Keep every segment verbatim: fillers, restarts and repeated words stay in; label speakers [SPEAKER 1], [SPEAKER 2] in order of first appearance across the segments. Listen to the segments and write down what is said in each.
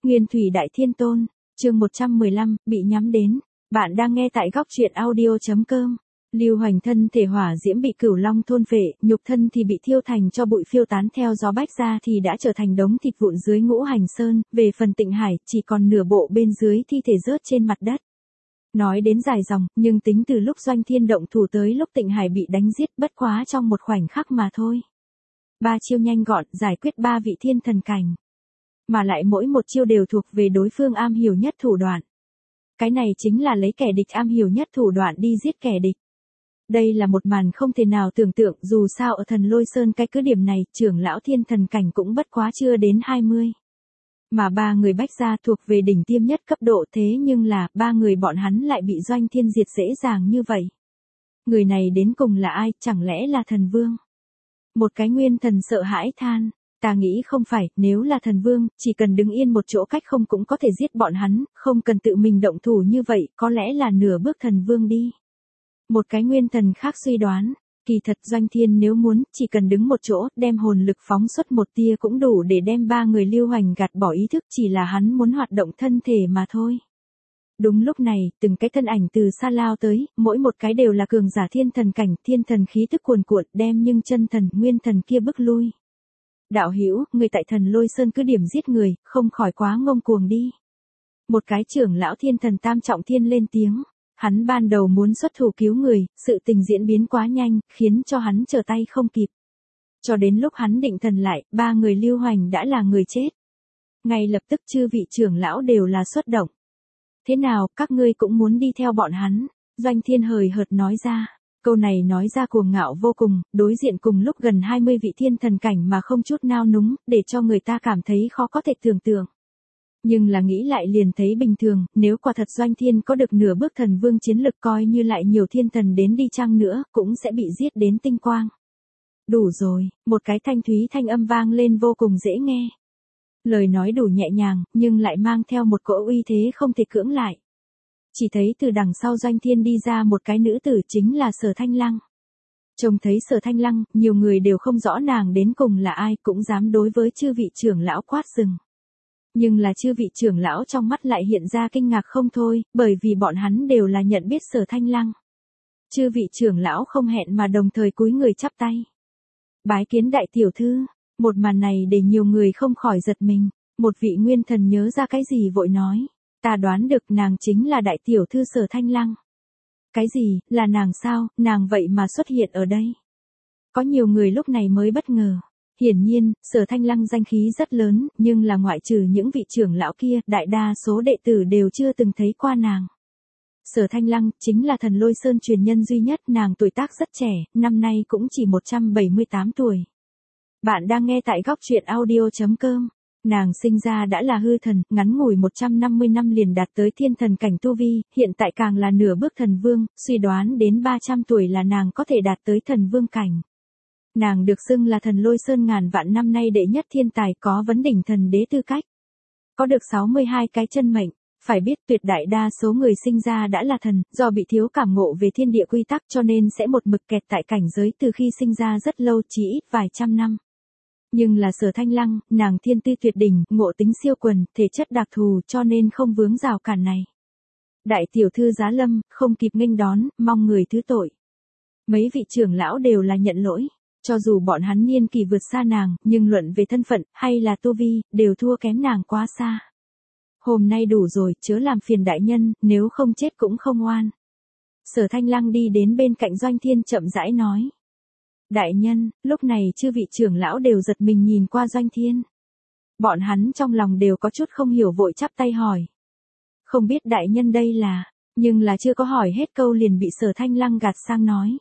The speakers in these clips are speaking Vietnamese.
[SPEAKER 1] Nguyên Thủy Đại Thiên Tôn, chương một trăm mười lăm, bị nhắm đến. Bạn đang nghe tại góc truyện audio chấm com. Lưu Hoành thân thể hỏa diễm bị Cửu Long thôn phệ, nhục thân thì bị thiêu thành cho bụi phiêu tán theo gió bách ra thì đã trở thành đống thịt vụn dưới Ngũ Hành Sơn, về phần Tịnh Hải, chỉ còn nửa bộ bên dưới thi thể rớt trên mặt đất. Nói đến dài dòng, nhưng tính từ lúc Doanh Thiên động thủ tới lúc Tịnh Hải bị đánh giết bất quá trong một khoảnh khắc mà thôi. Ba chiêu nhanh gọn, giải quyết ba vị thiên thần cảnh. Mà lại mỗi một chiêu đều thuộc về đối phương am hiểu nhất thủ đoạn. Cái này chính là lấy kẻ địch am hiểu nhất thủ đoạn đi giết kẻ địch. Đây là một màn không thể nào tưởng tượng, dù sao ở Thần Lôi Sơn cái cứ điểm này, trưởng lão thiên thần cảnh cũng bất quá chưa đến hai mươi. Mà ba người bách gia thuộc về đỉnh tiêm nhất cấp độ, thế nhưng là, ba người bọn hắn lại bị Doanh Thiên diệt dễ dàng như vậy. Người này đến cùng là ai, chẳng lẽ là thần vương? Một cái nguyên thần sợ hãi than. Ta nghĩ không phải, nếu là thần vương, chỉ cần đứng yên một chỗ cách không cũng có thể giết bọn hắn, không cần tự mình động thủ như vậy, có lẽ là nửa bước thần vương đi. Một cái nguyên thần khác suy đoán, kỳ thật Doanh Thiên nếu muốn, chỉ cần đứng một chỗ, đem hồn lực phóng xuất một tia cũng đủ để đem ba người Lưu Hoành gạt bỏ ý thức, chỉ là hắn muốn hoạt động thân thể mà thôi. Đúng lúc này, từng cái thân ảnh từ xa lao tới, mỗi một cái đều là cường giả thiên thần cảnh, thiên thần khí tức cuồn cuộn, đem nhưng chân thần, nguyên thần kia bức lui. Đạo hữu, người tại Thần Lôi Sơn cứ điểm giết người, không khỏi quá ngông cuồng đi. Một cái trưởng lão thiên thần tam trọng thiên lên tiếng. Hắn ban đầu muốn xuất thủ cứu người, sự tình diễn biến quá nhanh, khiến cho hắn trở tay không kịp. Cho đến lúc hắn định thần lại, ba người Lưu Hoành đã là người chết. Ngay lập tức chư vị trưởng lão đều là xuất động. Thế nào, các ngươi cũng muốn đi theo bọn hắn? Doanh Thiên hời hợt nói ra. Câu này nói ra cuồng ngạo vô cùng, đối diện cùng lúc gần hai mươi vị thiên thần cảnh mà không chút nao núng, để cho người ta cảm thấy khó có thể tưởng tượng. Nhưng là nghĩ lại liền thấy bình thường, nếu quả thật Doanh Thiên có được nửa bước thần vương chiến lực, coi như lại nhiều thiên thần đến đi chăng nữa, cũng sẽ bị giết đến tinh quang. Đủ rồi, một cái thanh thúy thanh âm vang lên vô cùng dễ nghe. Lời nói đủ nhẹ nhàng, nhưng lại mang theo một cỗ uy thế không thể cưỡng lại. Chỉ thấy từ đằng sau Doanh Thiên đi ra một cái nữ tử, chính là Sở Thanh Lăng. Trông thấy Sở Thanh Lăng, nhiều người đều không rõ nàng đến cùng là ai, cũng dám đối với chư vị trưởng lão quát rừng. Nhưng là chư vị trưởng lão trong mắt lại hiện ra kinh ngạc không thôi, bởi vì bọn hắn đều là nhận biết Sở Thanh Lăng. Chư vị trưởng lão không hẹn mà đồng thời cúi người chắp tay. Bái kiến đại tiểu thư, một màn này để nhiều người không khỏi giật mình. Một vị nguyên thần nhớ ra cái gì vội nói. Ta đoán được nàng chính là đại tiểu thư Sở Thanh Lăng. Cái gì, là nàng sao, nàng vậy mà xuất hiện ở đây. Có nhiều người lúc này mới bất ngờ. Hiển nhiên, Sở Thanh Lăng danh khí rất lớn, nhưng là ngoại trừ những vị trưởng lão kia, đại đa số đệ tử đều chưa từng thấy qua nàng. Sở Thanh Lăng chính là Thần Lôi Sơn truyền nhân duy nhất, nàng tuổi tác rất trẻ, năm nay cũng chỉ một trăm bảy mươi tám tuổi. Bạn đang nghe tại góc truyện audio chấm com. Nàng sinh ra đã là hư thần, ngắn ngủi một trăm năm mươi năm liền đạt tới thiên thần cảnh tu vi, hiện tại càng là nửa bước thần vương, suy đoán đến ba trăm tuổi là nàng có thể đạt tới thần vương cảnh. Nàng được xưng là Thần Lôi Sơn ngàn vạn năm nay đệ nhất thiên tài, có vấn đỉnh thần đế tư cách. Có được sáu mươi hai cái chân mệnh, phải biết tuyệt đại đa số người sinh ra đã là thần, do bị thiếu cảm ngộ về thiên địa quy tắc cho nên sẽ một mực kẹt tại cảnh giới từ khi sinh ra rất lâu, chỉ ít vài trăm năm. Nhưng là Sở Thanh Lăng, nàng thiên tư tuyệt đỉnh, ngộ tính siêu quần, thể chất đặc thù cho nên không vướng rào cản này. Đại tiểu thư giá lâm, không kịp nghênh đón, mong người thứ tội. Mấy vị trưởng lão đều là nhận lỗi. Cho dù bọn hắn niên kỳ vượt xa nàng, nhưng luận về thân phận, hay là tu vi, đều thua kém nàng quá xa. Hôm nay đủ rồi, chớ làm phiền đại nhân, nếu không chết cũng không oan. Sở Thanh Lăng đi đến bên cạnh Doanh Thiên chậm rãi nói. Đại nhân, lúc này chư vị trưởng lão đều giật mình nhìn qua Doanh Thiên. Bọn hắn trong lòng đều có chút không hiểu vội chắp tay hỏi. Không biết đại nhân đây là, nhưng là chưa có hỏi hết câu liền bị Sở Thanh Lăng gạt sang nói.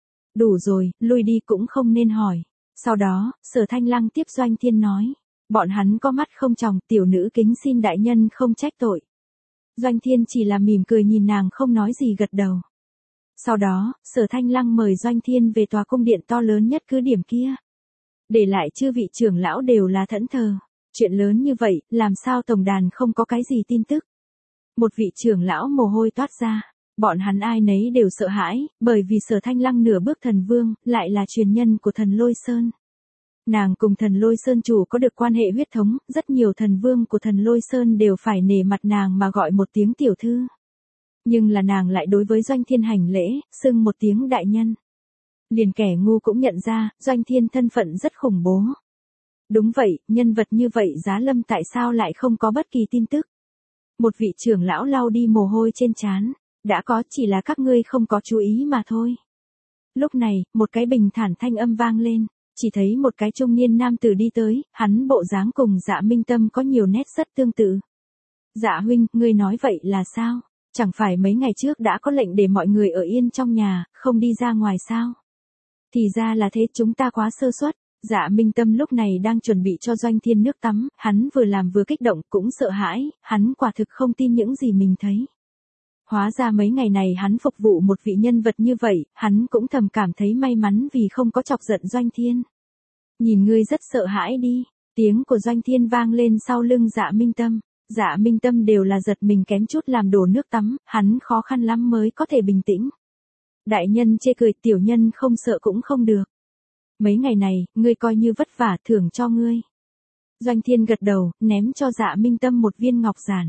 [SPEAKER 1] Đủ rồi, lui đi cũng không nên hỏi. Sau đó, Sở Thanh Lăng tiếp Doanh Thiên nói. Bọn hắn có mắt không tròng, tiểu nữ kính xin đại nhân không trách tội. Doanh Thiên chỉ là mỉm cười nhìn nàng không nói gì gật đầu. Sau đó, Sở Thanh Lăng mời Doanh Thiên về tòa cung điện to lớn nhất cứ điểm kia. Để lại chư vị trưởng lão đều là thẫn thờ. Chuyện lớn như vậy, làm sao tổng đàn không có cái gì tin tức. Một vị trưởng lão mồ hôi toát ra. Bọn hắn ai nấy đều sợ hãi, bởi vì Sở Thanh Lăng nửa bước thần vương, lại là truyền nhân của Thần Lôi Sơn. Nàng cùng thần Lôi Sơn chủ có được quan hệ huyết thống, rất nhiều thần vương của thần Lôi Sơn đều phải nể mặt nàng mà gọi một tiếng tiểu thư. Nhưng là nàng lại đối với Doanh Thiên hành lễ, xưng một tiếng đại nhân. Liền kẻ ngu cũng nhận ra, Doanh Thiên thân phận rất khủng bố. Đúng vậy, nhân vật như vậy Giá Lâm tại sao lại không có bất kỳ tin tức. Một vị trưởng lão lau đi mồ hôi trên trán, đã có, chỉ là các ngươi không có chú ý mà thôi. Lúc này, một cái bình thản thanh âm vang lên, chỉ thấy một cái trung niên nam tử đi tới, hắn bộ dáng cùng Dạ Minh Tâm có nhiều nét rất tương tự. Dạ huynh, ngươi nói vậy là sao? Chẳng phải mấy ngày trước đã có lệnh để mọi người ở yên trong nhà, không đi ra ngoài sao? Thì ra là thế, chúng ta quá sơ suất. Dạ Minh Tâm lúc này đang chuẩn bị cho Doanh Thiên nước tắm, hắn vừa làm vừa kích động, cũng sợ hãi, hắn quả thực không tin những gì mình thấy. Hóa ra mấy ngày này hắn phục vụ một vị nhân vật như vậy, hắn cũng thầm cảm thấy may mắn vì không có chọc giận Doanh Thiên. Nhìn ngươi rất sợ hãi đi, tiếng của Doanh Thiên vang lên sau lưng Dạ Minh Tâm. Dạ Minh Tâm đều là giật mình kém chút làm đổ nước tắm, hắn khó khăn lắm mới có thể bình tĩnh. Đại nhân chê cười, tiểu nhân không sợ cũng không được. Mấy ngày này, ngươi coi như vất vả, thưởng cho ngươi. Doanh Thiên gật đầu, ném cho Dạ Minh Tâm một viên ngọc giản.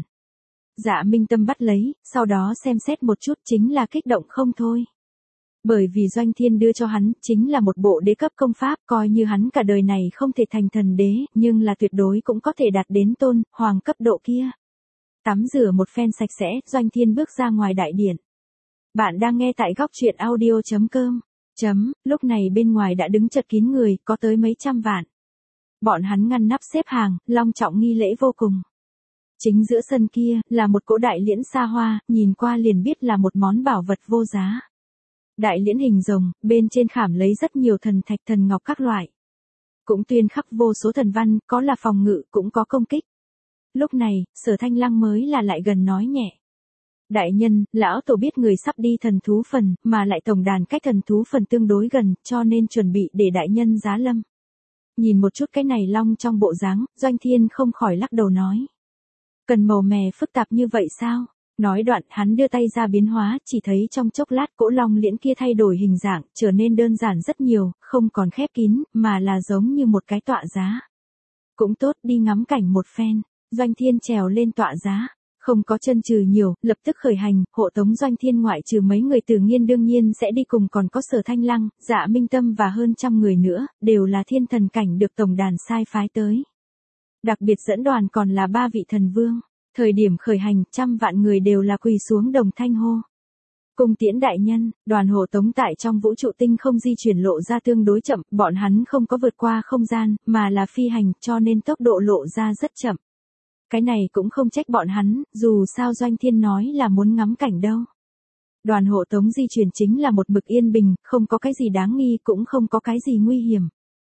[SPEAKER 1] Dạ Minh Tâm bắt lấy, sau đó xem xét một chút, chính là kích động không thôi. Bởi vì Doanh Thiên đưa cho hắn, chính là một bộ đế cấp công pháp, coi như hắn cả đời này không thể thành thần đế, nhưng là tuyệt đối cũng có thể đạt đến tôn, hoàng cấp độ kia. Tắm rửa một phen sạch sẽ, Doanh Thiên bước ra ngoài đại điện. Bạn đang nghe tại góc truyện audio chấm com. Chấm, lúc này bên ngoài đã đứng chật kín người, có tới mấy trăm vạn. Bọn hắn ngăn nắp xếp hàng, long trọng nghi lễ vô cùng. Chính giữa sân kia, là một cỗ đại liễn xa hoa, nhìn qua liền biết là một món bảo vật vô giá. Đại liễn hình rồng, bên trên khảm lấy rất nhiều thần thạch thần ngọc các loại. Cũng tuyên khắc vô số thần văn, có là phòng ngự, cũng có công kích. Lúc này, Sở Thanh Lăng mới là lại gần nói nhẹ. Đại nhân, lão tổ biết người sắp đi thần thú phần, mà lại tổng đàn cách thần thú phần tương đối gần, cho nên chuẩn bị để đại nhân giá lâm. Nhìn một chút cái này long trong bộ dáng, Doanh Thiên không khỏi lắc đầu nói. Cần màu mè phức tạp như vậy sao? Nói đoạn, hắn đưa tay ra biến hóa, chỉ thấy trong chốc lát cỗ long liễn kia thay đổi hình dạng, trở nên đơn giản rất nhiều, không còn khép kín, mà là giống như một cái tọa giá. Cũng tốt, đi ngắm cảnh một phen. Doanh Thiên trèo lên tọa giá. Không có chân trừ nhiều, lập tức khởi hành, hộ tống Doanh Thiên ngoại trừ mấy người Tử Nghiên đương nhiên sẽ đi cùng, còn có Sở Thanh Lăng, Dạ Minh Tâm và hơn trăm người nữa, đều là thiên thần cảnh được tổng đàn sai phái tới. Đặc biệt dẫn đoàn còn là ba vị thần vương. Thời điểm khởi hành, trăm vạn người đều là quỳ xuống đồng thanh hô. Cung tiễn đại nhân, đoàn hộ tống tại trong vũ trụ tinh không di chuyển lộ ra tương đối chậm, bọn hắn không có vượt qua không gian, mà là phi hành, cho nên tốc độ lộ ra rất chậm. Cái này cũng không trách bọn hắn, dù sao Doanh Thiên nói là muốn ngắm cảnh đâu. Đoàn hộ tống di chuyển chính là một mực yên bình, không có cái gì đáng nghi, cũng không có cái gì nguy hiểm.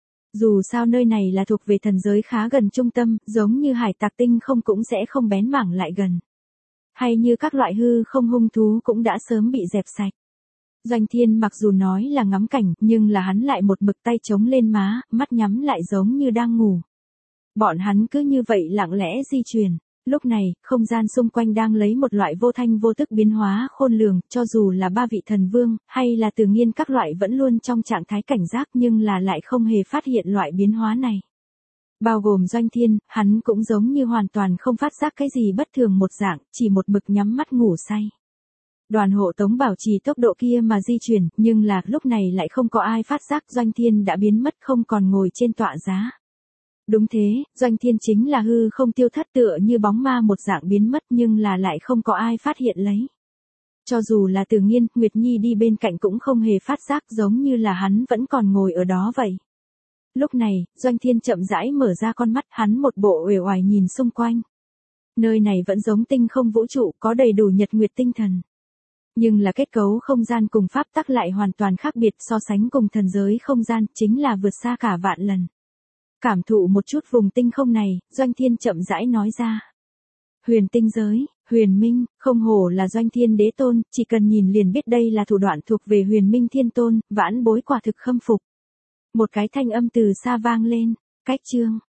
[SPEAKER 1] Dù sao nơi này là thuộc về thần giới khá gần trung tâm, giống như hải tặc tinh không cũng sẽ không bén mảng lại gần. Hay như các loại hư không hung thú cũng đã sớm bị dẹp sạch. Doanh Thiên mặc dù nói là ngắm cảnh, nhưng là hắn lại một mực tay chống lên má, mắt nhắm lại giống như đang ngủ. Bọn hắn cứ như vậy lặng lẽ di chuyển. Lúc này, không gian xung quanh đang lấy một loại vô thanh vô tức biến hóa khôn lường, cho dù là ba vị thần vương, hay là Tử Nghiên các loại vẫn luôn trong trạng thái cảnh giác nhưng là lại không hề phát hiện loại biến hóa này. Bao gồm Doanh Thiên, hắn cũng giống như hoàn toàn không phát giác cái gì bất thường một dạng, chỉ một mực nhắm mắt ngủ say. Đoàn hộ tống bảo trì tốc độ kia mà di chuyển, nhưng là lúc này lại không có ai phát giác Doanh Thiên đã biến mất không còn ngồi trên tọa giá. Đúng thế, Doanh Thiên chính là hư không tiêu thất tựa như bóng ma một dạng biến mất nhưng là lại không có ai phát hiện lấy. Cho dù là Tử Nghiên, Nguyệt Nhi đi bên cạnh cũng không hề phát giác giống như là hắn vẫn còn ngồi ở đó vậy. Lúc này, Doanh Thiên chậm rãi mở ra con mắt, hắn một bộ uể oải nhìn xung quanh. Nơi này vẫn giống tinh không vũ trụ, có đầy đủ nhật nguyệt tinh thần. Nhưng là kết cấu không gian cùng pháp tắc lại hoàn toàn khác biệt, so sánh cùng thần giới không gian, chính là vượt xa cả vạn lần. Cảm thụ một chút vùng tinh không này, Doanh Thiên chậm rãi nói ra. Huyền tinh giới, huyền minh, không hổ là Doanh Thiên đế tôn, chỉ cần nhìn liền biết đây là thủ đoạn thuộc về huyền minh thiên tôn, vãn bối quả thực khâm phục. Một cái thanh âm từ xa vang lên, cách chương,